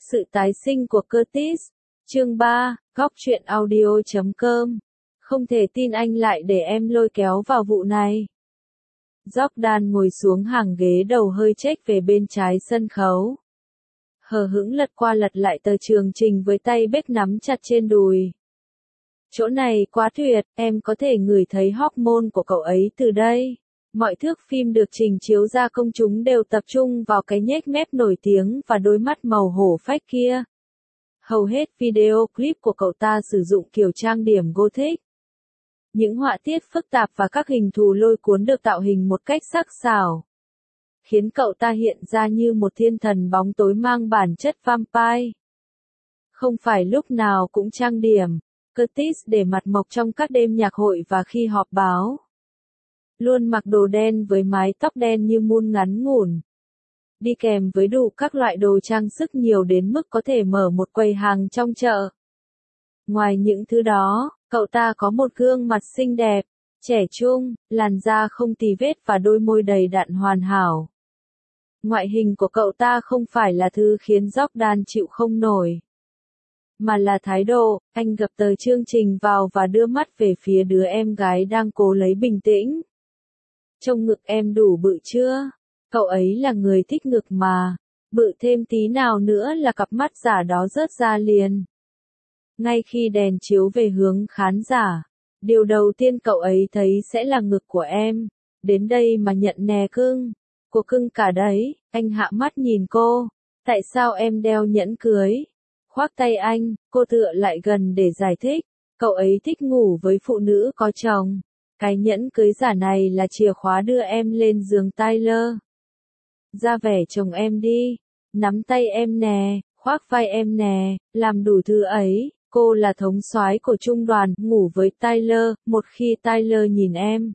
Sự tái sinh của Curtis. Chương 3, Góc truyện audio.com. Không thể tin anh lại để em lôi kéo vào vụ này. Jordan ngồi xuống hàng ghế đầu hơi chếch về bên trái sân khấu. Hờ hững lật qua lật lại tờ chương trình với tay bếch nắm chặt trên đùi. Chỗ này quá tuyệt, em có thể ngửi thấy hormone của cậu ấy từ đây. Mọi thước phim được trình chiếu ra công chúng đều tập trung vào cái nhếch mép nổi tiếng và đôi mắt màu hổ phách kia. Hầu hết video clip của cậu ta sử dụng kiểu trang điểm gothic. Những họa tiết phức tạp và các hình thù lôi cuốn được tạo hình một cách sắc sảo, khiến cậu ta hiện ra như một thiên thần bóng tối mang bản chất vampire. Không phải lúc nào cũng trang điểm, Curtis để mặt mộc trong các đêm nhạc hội và khi họp báo. Luôn mặc đồ đen với mái tóc đen như mun ngắn ngủn. Đi kèm với đủ các loại đồ trang sức nhiều đến mức có thể mở một quầy hàng trong chợ. Ngoài những thứ đó, cậu ta có một gương mặt xinh đẹp, trẻ trung, làn da không tì vết và đôi môi đầy đặn hoàn hảo. Ngoại hình của cậu ta không phải là thứ khiến Jordan chịu không nổi, mà là thái độ. Anh gập tờ chương trình vào và đưa mắt về phía đứa em gái đang cố lấy bình tĩnh. Trông ngực em đủ bự chưa? Cậu ấy là người thích ngực mà, bự thêm tí nào nữa là cặp mắt giả đó rớt ra liền. Ngay khi đèn chiếu về hướng khán giả, điều đầu tiên cậu ấy thấy sẽ là ngực của em. Đến đây mà nhận nè cưng. Cô cưng cả đấy. Anh hạ mắt nhìn cô. Tại sao em đeo nhẫn cưới? Khoác tay anh, cô tựa lại gần để giải thích. Cậu ấy thích ngủ với phụ nữ có chồng. Cái nhẫn cưới giả này là chìa khóa đưa em lên giường Tyler. Ra vẻ chồng em đi. Nắm tay em nè, khoác vai em nè, làm đủ thứ ấy. Cô là thống soái của trung đoàn, ngủ với Tyler, một khi Tyler nhìn em.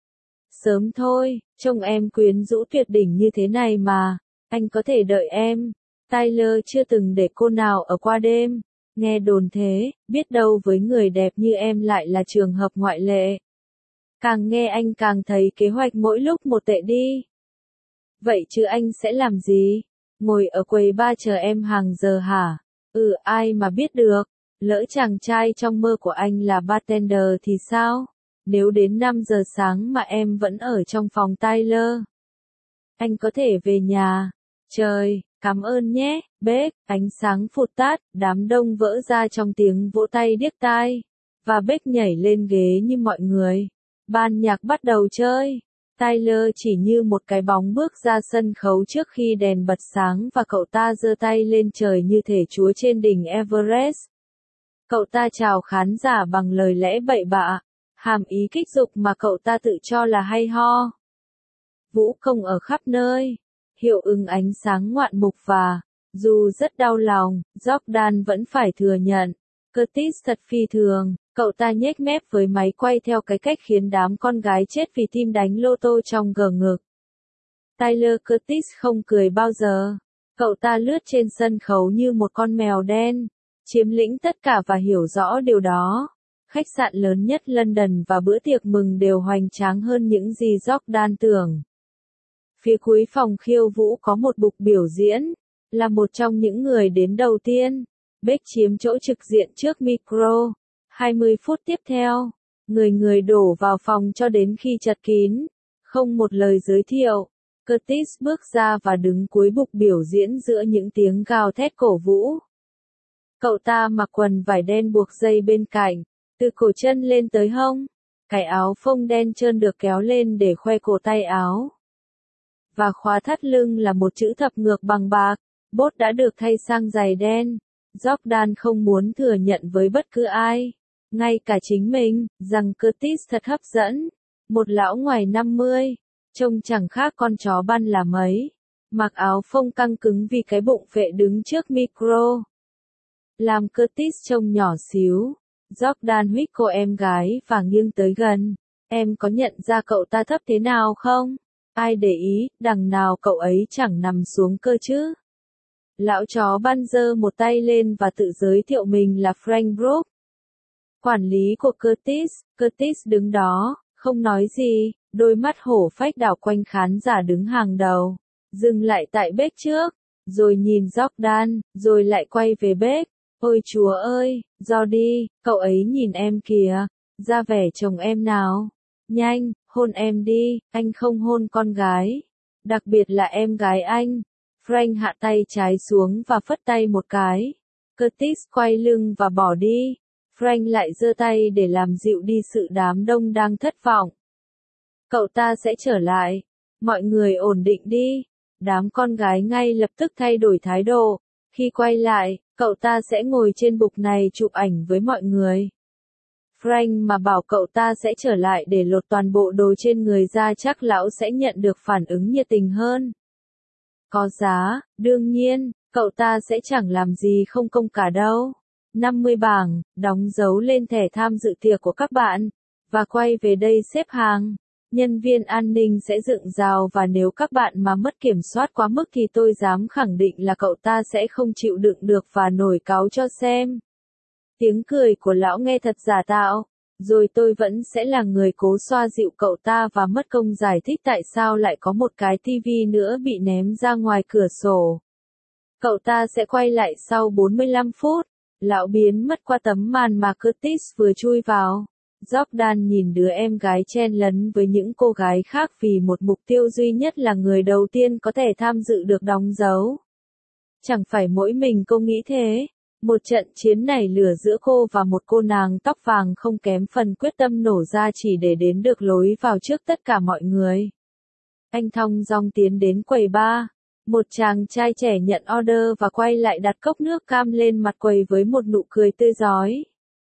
Sớm thôi, trông em quyến rũ tuyệt đỉnh như thế này mà, anh có thể đợi em. Tyler chưa từng để cô nào ở qua đêm. Nghe đồn thế, biết đâu với người đẹp như em lại là trường hợp ngoại lệ. Càng nghe anh càng thấy kế hoạch mỗi lúc một tệ đi. Vậy chứ anh sẽ làm gì? Ngồi ở quầy bar chờ em hàng giờ hả? Ai mà biết được. Lỡ chàng trai trong mơ của anh là bartender thì sao? Nếu đến 5 giờ sáng mà em vẫn ở trong phòng Tyler, anh có thể về nhà. Trời, cảm ơn nhé, Beck. Ánh sáng phụt tắt, đám đông vỡ ra trong tiếng vỗ tay điếc tai. Và Beck nhảy lên ghế như mọi người. Ban nhạc bắt đầu chơi. Tyler chỉ như một cái bóng bước ra sân khấu trước khi đèn bật sáng và cậu ta giơ tay lên trời như thể chúa trên đỉnh Everest. Cậu ta chào khán giả bằng lời lẽ bậy bạ, hàm ý kích dục mà cậu ta tự cho là hay ho. Vũ công ở khắp nơi, hiệu ứng ánh sáng ngoạn mục và, dù rất đau lòng, Jordan vẫn phải thừa nhận, Curtis thật phi thường. Cậu ta nhếch mép với máy quay theo cái cách khiến đám con gái chết vì tim đánh lô tô trong gờ ngực. Tyler Curtis không cười bao giờ. Cậu ta lướt trên sân khấu như một con mèo đen, chiếm lĩnh tất cả và hiểu rõ điều đó. Khách sạn lớn nhất London và bữa tiệc mừng đều hoành tráng hơn những gì Jordan tưởng. Phía cuối phòng khiêu vũ có một bục biểu diễn, là một trong những người đến đầu tiên. Beck chiếm chỗ trực diện trước micro. 20 phút tiếp theo, người đổ vào phòng cho đến khi chật kín. Không một lời giới thiệu, Curtis bước ra và đứng cuối bục biểu diễn giữa những tiếng gào thét cổ vũ. Cậu ta mặc quần vải đen buộc dây bên cạnh, từ cổ chân lên tới hông. Cái áo phông đen trơn được kéo lên để khoe cổ tay áo. Và khóa thắt lưng là một chữ thập ngược bằng bạc, bốt đã được thay sang giày đen. Jordan không muốn thừa nhận với bất cứ ai, ngay cả chính mình, rằng Curtis thật hấp dẫn. Một lão ngoài 50, trông chẳng khác con chó ban là mấy, mặc áo phông căng cứng vì cái bụng phệ đứng trước micro. Làm Curtis trông nhỏ xíu. Jordan huých cô em gái và nghiêng tới gần. Em có nhận ra cậu ta thấp thế nào không? Ai để ý, đằng nào cậu ấy chẳng nằm xuống cơ chứ? Lão chó ban giơ một tay lên và tự giới thiệu mình là Frank Brooks, quản lý của Curtis. Curtis đứng đó, không nói gì, đôi mắt hổ phách đảo quanh khán giả đứng hàng đầu. Dừng lại tại Beck trước. rồi nhìn Jordan, rồi lại quay về Beck. Ôi chúa ơi, Jordy, cậu ấy nhìn em kìa, ra vẻ chồng em nào. Nhanh, hôn em đi, anh không hôn con gái. Đặc biệt là em gái anh. Frank hạ tay trái xuống và phất tay một cái. Curtis quay lưng và bỏ đi. Frank lại giơ tay để làm dịu đi sự đám đông đang thất vọng. Cậu ta sẽ trở lại. Mọi người ổn định đi. Đám con gái ngay lập tức thay đổi thái độ. Khi quay lại, cậu ta sẽ ngồi trên bục này chụp ảnh với mọi người. Frank mà bảo cậu ta sẽ trở lại để lột toàn bộ đồ trên người ra, chắc lão sẽ nhận được phản ứng nhiệt tình hơn. Có giá, đương nhiên, cậu ta sẽ chẳng làm gì không công cả đâu. 50 bảng, đóng dấu lên thẻ tham dự tiệc của các bạn, và quay về đây xếp hàng. Nhân viên an ninh sẽ dựng rào và nếu các bạn mà mất kiểm soát quá mức thì tôi dám khẳng định là cậu ta sẽ không chịu đựng được và nổi cáu cho xem. Tiếng cười của lão nghe thật giả tạo, rồi tôi vẫn sẽ là người cố xoa dịu cậu ta và mất công giải thích tại sao lại có một cái tivi nữa bị ném ra ngoài cửa sổ. Cậu ta sẽ quay lại sau 45 phút. Lão biến mất qua tấm màn mà Curtis vừa chui vào. Jordan nhìn đứa em gái chen lấn với những cô gái khác vì một mục tiêu duy nhất là người đầu tiên có thể tham dự được đóng dấu. Chẳng phải mỗi mình cô nghĩ thế. Một trận chiến nảy lửa giữa cô và một cô nàng tóc vàng không kém phần quyết tâm nổ ra chỉ để đến được lối vào trước tất cả mọi người. Anh thong dong tiến đến quầy bar. Một chàng trai trẻ nhận order và quay lại đặt cốc nước cam lên mặt quầy với một nụ cười tươi rói.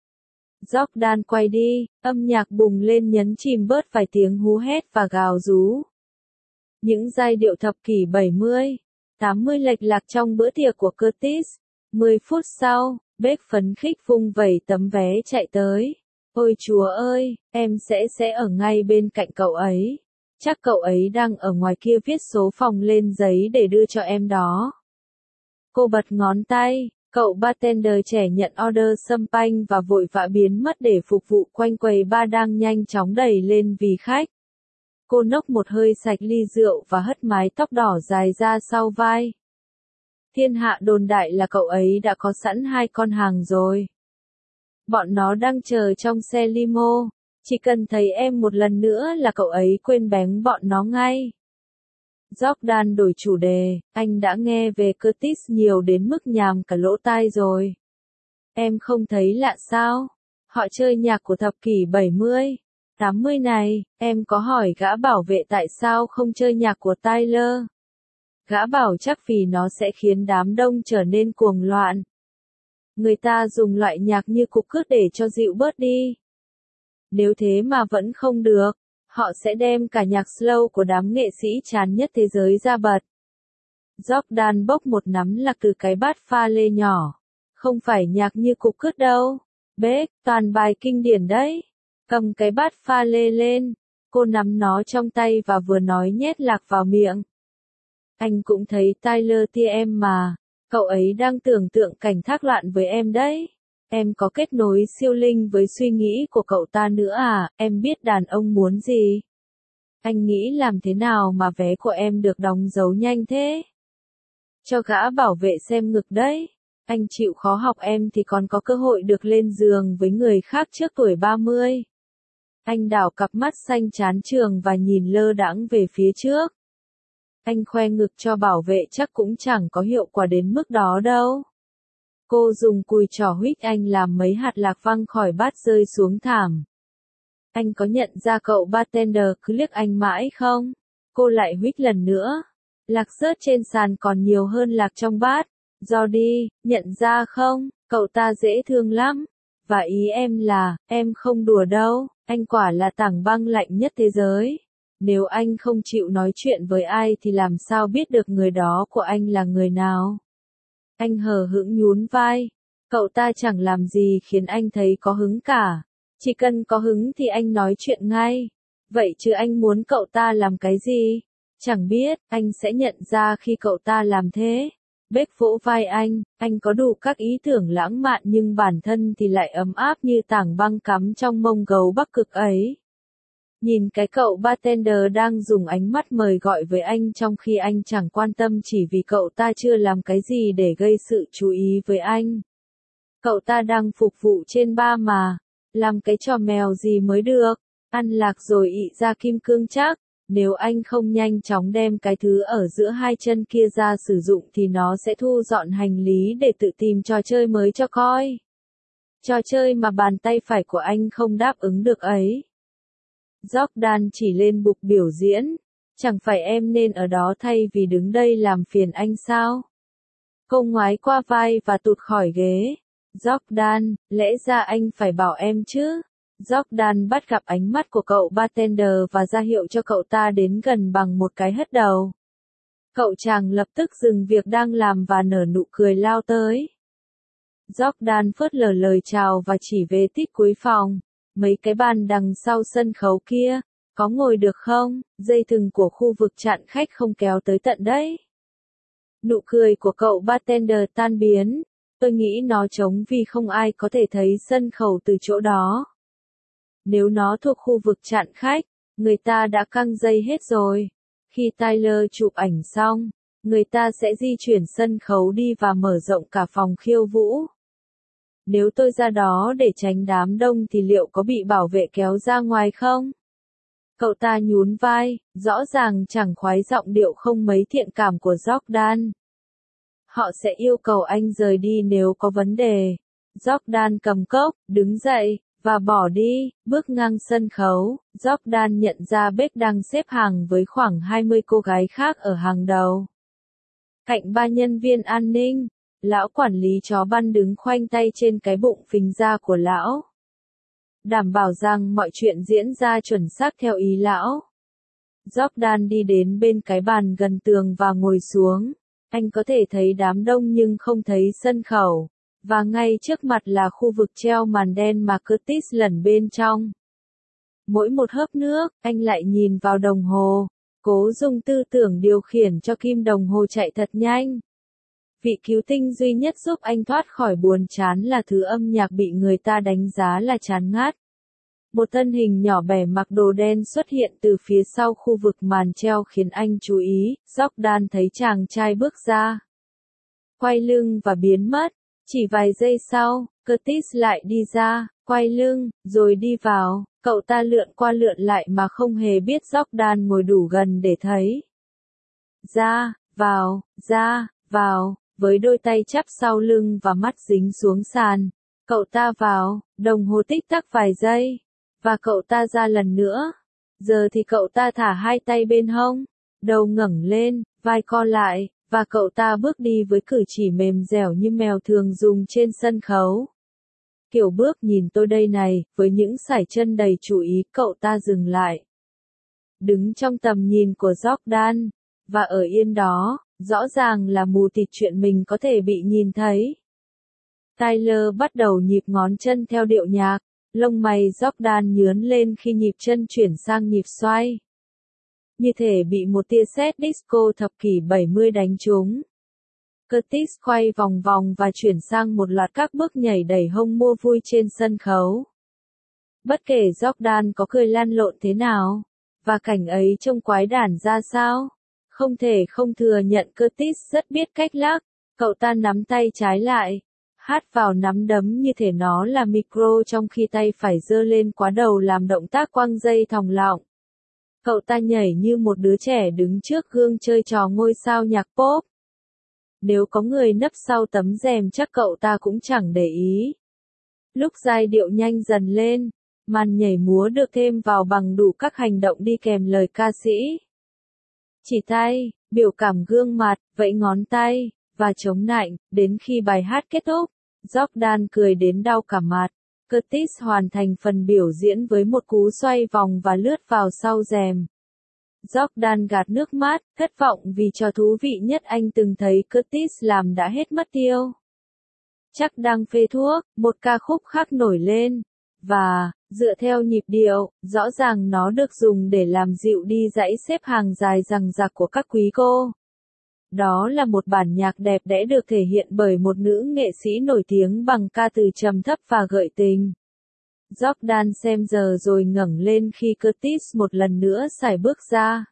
Jordan quay đi, âm nhạc bùng lên nhấn chìm bớt vài tiếng hú hét và gào rú. Những giai điệu thập kỷ 70, 80 lệch lạc trong bữa tiệc của Curtis. 10 phút sau, Beck phấn khích vung vẩy tấm vé chạy tới. Ôi chúa ơi, em sẽ ở ngay bên cạnh cậu ấy. Chắc cậu ấy đang ở ngoài kia viết số phòng lên giấy để đưa cho em đó. Cô bật ngón tay, cậu bartender trẻ nhận order sâm panh và vội vã biến mất để phục vụ quanh quầy bar đang nhanh chóng đầy lên vì khách. Cô nốc một hơi sạch ly rượu và hất mái tóc đỏ dài ra sau vai. Thiên hạ đồn đại là cậu ấy đã có sẵn 2 con hàng rồi. Bọn nó đang chờ trong xe limo. Chỉ cần thấy em một lần nữa là cậu ấy quên bén bọn nó ngay. Jordan đổi chủ đề, anh đã nghe về Curtis nhiều đến mức nhàm cả lỗ tai rồi. Em không thấy lạ sao? Họ chơi nhạc của thập kỷ 70, 80 này, em có hỏi gã bảo vệ tại sao không chơi nhạc của Tyler. Gã bảo chắc vì nó sẽ khiến đám đông trở nên cuồng loạn. Người ta dùng loại nhạc như cục cước để cho dịu bớt đi. Nếu thế mà vẫn không được, họ sẽ đem cả nhạc slow của đám nghệ sĩ chán nhất thế giới ra bật. Jordan bốc một nắm lạc từ cái bát pha lê nhỏ. Không phải nhạc như cục cước đâu. Beck, toàn bài kinh điển đấy. Cầm cái bát pha lê lên. Cô nắm nó trong tay và vừa nói nhét lạc vào miệng. Anh cũng thấy Tyler tia em mà. Cậu ấy đang tưởng tượng cảnh thác loạn với em đấy. Em có kết nối siêu linh với suy nghĩ của cậu ta nữa à, em biết đàn ông muốn gì. Anh nghĩ làm thế nào mà vé của em được đóng dấu nhanh thế? Cho gã bảo vệ xem ngực đấy. Anh chịu khó học em thì còn có cơ hội được lên giường với người khác trước tuổi 30. Anh đảo cặp mắt xanh chán trường và nhìn lơ đãng về phía trước. Anh khoe ngực cho bảo vệ chắc cũng chẳng có hiệu quả đến mức đó đâu. Cô dùng cùi trỏ huých anh làm mấy hạt lạc văng khỏi bát rơi xuống thảm. Anh có nhận ra cậu bartender cứ liếc anh mãi không? Cô lại huých lần nữa. Lạc rớt trên sàn còn nhiều hơn lạc trong bát. Jordy, nhận ra không? Cậu ta dễ thương lắm. Và ý em là, em không đùa đâu. Anh quả là tảng băng lạnh nhất thế giới. Nếu anh không chịu nói chuyện với ai thì làm sao biết được người đó của anh là người nào? Anh hờ hững nhún vai. Cậu ta chẳng làm gì khiến anh thấy có hứng cả. Chỉ cần có hứng thì anh nói chuyện ngay. Vậy chứ anh muốn cậu ta làm cái gì? Chẳng biết, anh sẽ nhận ra khi cậu ta làm thế. Beck vỗ vai anh có đủ các ý tưởng lãng mạn nhưng bản thân thì lại ấm áp như tảng băng cắm trong mông gấu Bắc Cực ấy. Nhìn cái cậu bartender đang dùng ánh mắt mời gọi với anh trong khi anh chẳng quan tâm chỉ vì cậu ta chưa làm cái gì để gây sự chú ý với anh. Cậu ta đang phục vụ trên bar mà, làm cái trò mèo gì mới được, ăn lạc rồi ị ra kim cương chắc, nếu anh không nhanh chóng đem cái thứ ở giữa hai chân kia ra sử dụng thì nó sẽ thu dọn hành lý để tự tìm trò chơi mới cho coi. Trò chơi mà bàn tay phải của anh không đáp ứng được ấy. Jordan chỉ lên bục biểu diễn, chẳng phải em nên ở đó thay vì đứng đây làm phiền anh sao? Cô ngoái qua vai và tụt khỏi ghế. Jordan, lẽ ra anh phải bảo em chứ. Jordan bắt gặp ánh mắt của cậu bartender và ra hiệu cho cậu ta đến gần bằng một cái hất đầu. Cậu chàng lập tức dừng việc đang làm và nở nụ cười lao tới. Jordan phớt lờ lời chào và chỉ về tít cuối phòng. Mấy cái bàn đằng sau sân khấu kia, có ngồi được không? Dây thừng của khu vực chặn khách không kéo tới tận đấy. Nụ cười của cậu bartender tan biến. Tôi nghĩ nó trống vì không ai có thể thấy sân khấu từ chỗ đó. Nếu nó thuộc khu vực chặn khách, người ta đã căng dây hết rồi. Khi Tyler chụp ảnh xong, người ta sẽ di chuyển sân khấu đi và mở rộng cả phòng khiêu vũ. Nếu tôi ra đó để tránh đám đông thì liệu có bị bảo vệ kéo ra ngoài không? Cậu ta nhún vai, rõ ràng chẳng khoái giọng điệu không mấy thiện cảm của Jordan. Họ sẽ yêu cầu anh rời đi nếu có vấn đề. Jordan cầm cốc, đứng dậy, và bỏ đi, bước ngang sân khấu. Jordan nhận ra Beck đang xếp hàng với khoảng 20 cô gái khác ở hàng đầu. Cạnh ba nhân viên an ninh, lão quản lý chó ban đứng khoanh tay trên cái bụng phình ra của lão. Đảm bảo rằng mọi chuyện diễn ra chuẩn xác theo ý lão. Jordan đi đến bên cái bàn gần tường và ngồi xuống. Anh có thể thấy đám đông nhưng không thấy sân khấu. Và ngay trước mặt là khu vực treo màn đen mà Curtis lẩn bên trong. Mỗi một hớp nước, anh lại nhìn vào đồng hồ, cố dùng tư tưởng điều khiển cho kim đồng hồ chạy thật nhanh. Vị cứu tinh duy nhất giúp anh thoát khỏi buồn chán là thứ âm nhạc bị người ta đánh giá là chán ngắt. Một thân hình nhỏ bé mặc đồ đen xuất hiện từ phía sau khu vực màn treo khiến anh chú ý. Jordan thấy chàng trai bước ra, quay lưng và biến mất. Chỉ vài giây sau, Curtis lại đi ra, quay lưng, rồi đi vào. Cậu ta lượn qua lượn lại mà không hề biết Jordan ngồi đủ gần để thấy. Ra, vào, với đôi tay chắp sau lưng và mắt dính xuống sàn. Cậu ta vào, đồng hồ tích tắc vài giây. Và cậu ta ra lần nữa. Giờ thì cậu ta thả hai tay bên hông, đầu ngẩng lên, vai co lại, và cậu ta bước đi với cử chỉ mềm dẻo như mèo thường dùng trên sân khấu. Kiểu bước nhìn tôi đây này, với những sải chân đầy chú ý, cậu ta dừng lại. Đứng trong tầm nhìn của Jordan, và ở yên đó, rõ ràng là mù tịt chuyện mình có thể bị nhìn thấy. Tyler bắt đầu nhịp ngón chân theo điệu nhạc, lông mày Jordan nhướn lên khi nhịp chân chuyển sang nhịp xoay. Như thể bị một tia sét disco thập kỷ 70 đánh trúng. Curtis quay vòng vòng và chuyển sang một loạt các bước nhảy đầy hông mua vui trên sân khấu. Bất kể Jordan có cười lăn lộn thế nào, và cảnh ấy trông quái đản ra sao, không thể không thừa nhận Curtis rất biết cách lắc. Cậu ta nắm tay trái lại, hát vào nắm đấm như thể nó là micro trong khi tay phải giơ lên quá đầu làm động tác quăng dây thòng lọng. Cậu ta nhảy như một đứa trẻ đứng trước gương chơi trò ngôi sao nhạc pop. Nếu có người nấp sau tấm rèm chắc cậu ta cũng chẳng để ý. Lúc giai điệu nhanh dần lên, màn nhảy múa được thêm vào bằng đủ các hành động đi kèm lời ca sĩ. Chỉ tay, biểu cảm gương mặt, vẫy ngón tay, và chống nạnh, đến khi bài hát kết thúc, Jordan cười đến đau cả mặt. Curtis hoàn thành phần biểu diễn với một cú xoay vòng và lướt vào sau rèm. Jordan gạt nước mắt, thất vọng vì trò thú vị nhất anh từng thấy Curtis làm đã hết mất tiêu. Chắc đang phê thuốc, một ca khúc khác nổi lên, và, dựa theo nhịp điệu, rõ ràng nó được dùng để làm dịu đi dãy xếp hàng dài dằng dặc của các quý cô. Đó là một bản nhạc đẹp đẽ được thể hiện bởi một nữ nghệ sĩ nổi tiếng bằng ca từ trầm thấp và gợi tình. Jordan xem giờ rồi ngẩng lên khi Curtis một lần nữa sải bước ra.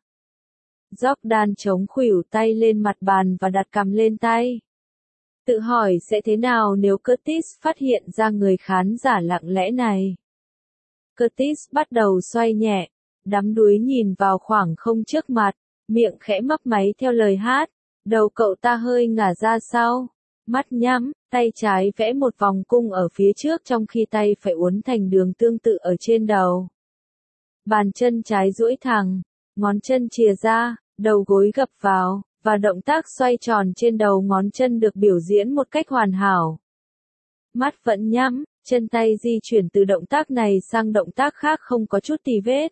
Jordan chống khuỷu tay lên mặt bàn và đặt cằm lên tay. Tự hỏi sẽ thế nào nếu Curtis phát hiện ra người khán giả lặng lẽ này. Curtis bắt đầu xoay nhẹ, đắm đuối nhìn vào khoảng không trước mặt, miệng khẽ mấp máy theo lời hát. Đầu cậu ta hơi ngả ra sau, mắt nhắm, tay trái vẽ một vòng cung ở phía trước trong khi tay phải uốn thành đường tương tự ở trên đầu. Bàn chân trái duỗi thẳng, ngón chân chìa ra, đầu gối gập vào, và động tác xoay tròn trên đầu ngón chân được biểu diễn một cách hoàn hảo. Mắt vẫn nhắm, chân tay di chuyển từ động tác này sang động tác khác không có chút tì vết.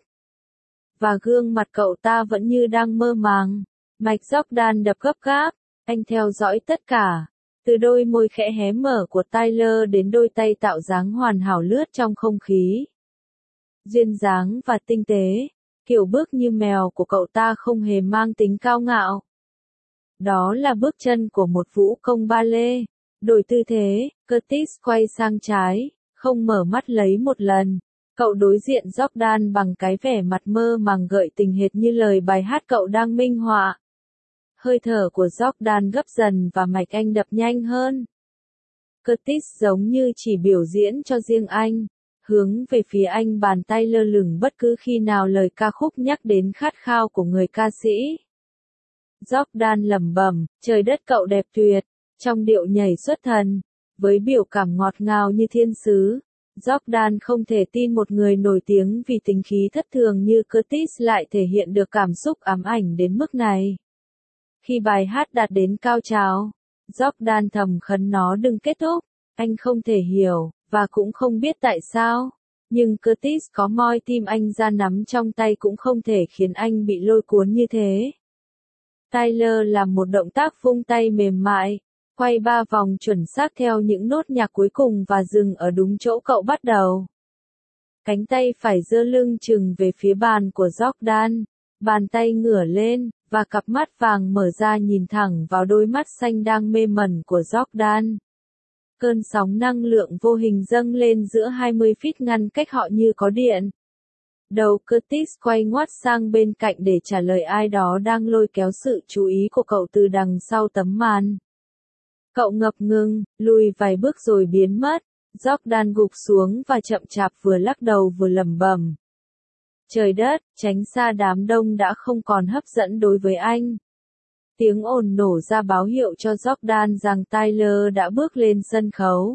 Và gương mặt cậu ta vẫn như đang mơ màng. Mạch Jordan đập gấp gáp, anh theo dõi tất cả. Từ đôi môi khẽ hé mở của Tyler đến đôi tay tạo dáng hoàn hảo lướt trong không khí. Duyên dáng và tinh tế, kiểu bước như mèo của cậu ta không hề mang tính cao ngạo. Đó là bước chân của một vũ công ballet. Đổi tư thế, Curtis quay sang trái, không mở mắt lấy một lần. Cậu đối diện Jordan bằng cái vẻ mặt mơ màng gợi tình hệt như lời bài hát cậu đang minh họa. Hơi thở của Jordan gấp dần và mạch anh đập nhanh hơn. Curtis giống như chỉ biểu diễn cho riêng anh, hướng về phía anh bàn tay lơ lửng bất cứ khi nào lời ca khúc nhắc đến khát khao của người ca sĩ. Jordan lẩm bẩm, trời đất cậu đẹp tuyệt, trong điệu nhảy xuất thần, với biểu cảm ngọt ngào như thiên sứ. Jordan không thể tin một người nổi tiếng vì tính khí thất thường như Curtis lại thể hiện được cảm xúc ám ảnh đến mức này. Khi bài hát đạt đến cao trào, Jordan thầm khấn nó đừng kết thúc. Anh không thể hiểu, và cũng không biết tại sao. Nhưng Curtis có moi tim anh ra nắm trong tay cũng không thể khiến anh bị lôi cuốn như thế. Tyler làm một động tác vung tay mềm mại, quay 3 vòng chuẩn xác theo những nốt nhạc cuối cùng và dừng ở đúng chỗ cậu bắt đầu. Cánh tay phải giơ lưng chừng về phía bàn của Jordan, bàn tay ngửa lên, và cặp mắt vàng mở ra nhìn thẳng vào đôi mắt xanh đang mê mẩn của Jordan. Cơn sóng năng lượng vô hình dâng lên giữa 20 feet ngăn cách họ như có điện. Đầu Curtis quay ngoắt sang bên cạnh để trả lời ai đó đang lôi kéo sự chú ý của cậu từ đằng sau tấm màn. Cậu ngập ngừng, lùi vài bước rồi biến mất. Jordan gục xuống và chậm chạp vừa lắc đầu vừa lẩm bẩm. Trời đất, tránh xa đám đông đã không còn hấp dẫn đối với anh. Tiếng ồn nổ ra báo hiệu cho Jordan rằng Tyler đã bước lên sân khấu.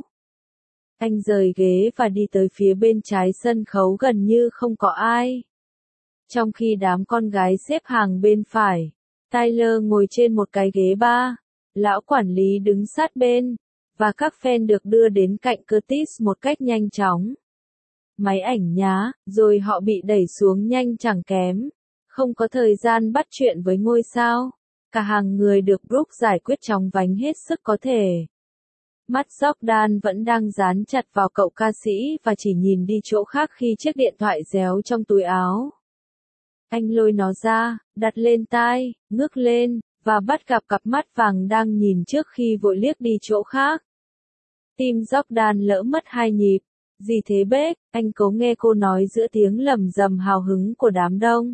Anh rời ghế và đi tới phía bên trái sân khấu gần như không có ai. Trong khi đám con gái xếp hàng bên phải, Tyler ngồi trên một cái ghế ba. Lão quản lý đứng sát bên, và các fan được đưa đến cạnh Curtis một cách nhanh chóng. Máy ảnh nhá, rồi họ bị đẩy xuống nhanh chẳng kém. Không có thời gian bắt chuyện với ngôi sao. Cả hàng người được Brooke giải quyết chóng vánh hết sức có thể. Mắt Jordan vẫn đang dán chặt vào cậu ca sĩ và chỉ nhìn đi chỗ khác khi chiếc điện thoại réo trong túi áo. Anh lôi nó ra, đặt lên tai, ngước lên, và bắt gặp cặp mắt vàng đang nhìn trước khi vội liếc đi chỗ khác. Tim Jordan lỡ mất 2 nhịp. Gì thế Beck? Anh cố nghe cô nói giữa tiếng lầm rầm hào hứng của đám đông.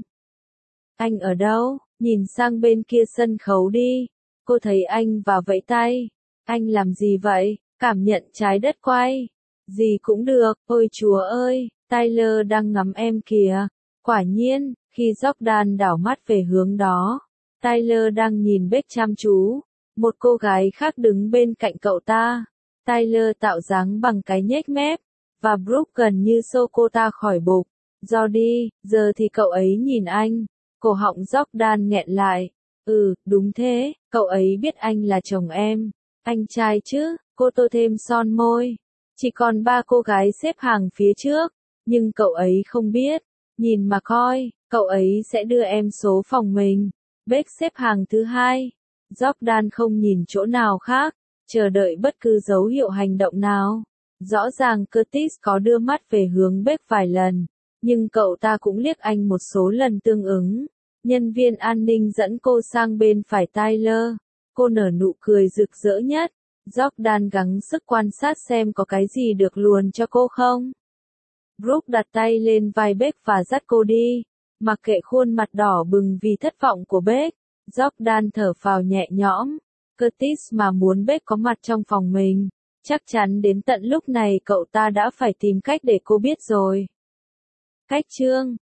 Anh ở đâu? Nhìn sang bên kia sân khấu đi. Cô thấy anh và vẫy tay. Anh làm gì vậy? Cảm nhận trái đất quay. Gì cũng được, ôi chúa ơi, Tyler đang ngắm em kìa. Quả nhiên, khi Jordan đảo mắt về hướng đó, Tyler đang nhìn Beck chăm chú. Một cô gái khác đứng bên cạnh cậu ta. Tyler tạo dáng bằng cái nhếch mép, và Brooke gần như xô cô ta khỏi bục. Jody, giờ thì cậu ấy nhìn anh. Cổ họng Jordan nghẹn lại. Đúng thế, cậu ấy biết anh là chồng em. Anh trai chứ, cô tô thêm son môi. Chỉ còn 3 cô gái xếp hàng phía trước, nhưng cậu ấy không biết. Nhìn mà coi, cậu ấy sẽ đưa em số phòng mình. Beck xếp hàng thứ 2. Jordan không nhìn chỗ nào khác, chờ đợi bất cứ dấu hiệu hành động nào. Rõ ràng Curtis có đưa mắt về hướng Beck vài lần, nhưng cậu ta cũng liếc anh một số lần tương ứng. Nhân viên an ninh dẫn cô sang bên phải Tyler. Cô nở nụ cười rực rỡ nhất. Jordan gắng sức quan sát xem có cái gì được luồn cho cô không. Brooke đặt tay lên vai Beck và dắt cô đi. Mặc kệ khuôn mặt đỏ bừng vì thất vọng của Beck, Jordan thở phào nhẹ nhõm. Curtis mà muốn Beck có mặt trong phòng mình. Chắc chắn đến tận lúc này cậu ta đã phải tìm cách để cô biết rồi. Cách chương